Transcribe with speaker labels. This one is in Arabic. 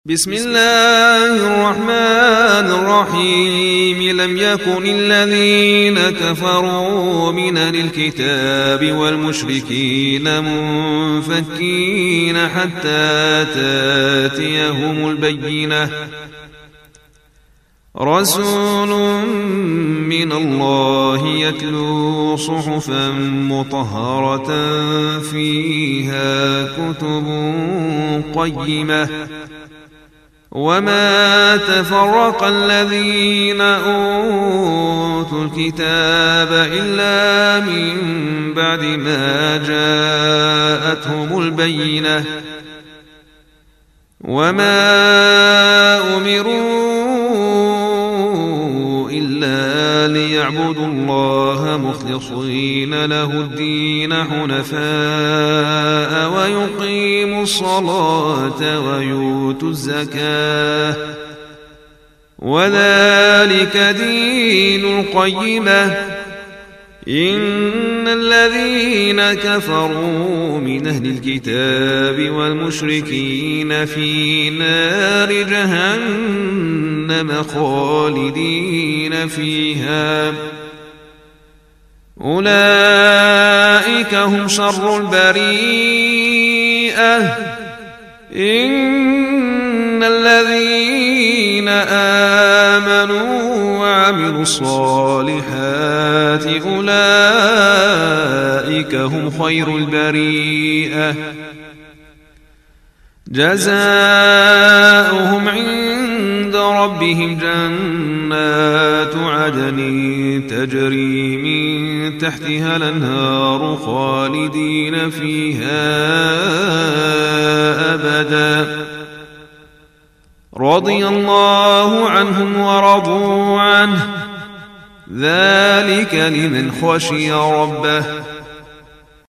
Speaker 1: بسم الله الرحمن الرحيم لم يكن الذين كفروا من أهل الكتاب والمشركين منفكين حتى تاتيهم البينة رسول من الله يتلو صحفا مطهرة فيها كتب قيمة وما تفرق الذين أوتوا الكتاب إلا من بعد ما جاءتهم البينة وما أمروا إلا ليعبدوا الله مخلصين له الدين حنفاء ويقيموا الصلاة ويؤتوا الزكاة وذلك دين القيمة إن الذين كفروا من أهل الكتاب والمشركين في نار جهنم خالدين فيها أولئك هم شر البريئة إن الذين آمنوا وعملوا الصالحات أولئك هم خير البريئة جزاؤهم عند ربهم جنات عدن تجري من تحتها الأنهار خالدين فيها أبدا رضي الله عنهم ورضوا عنه ذلك لمن خشي ربه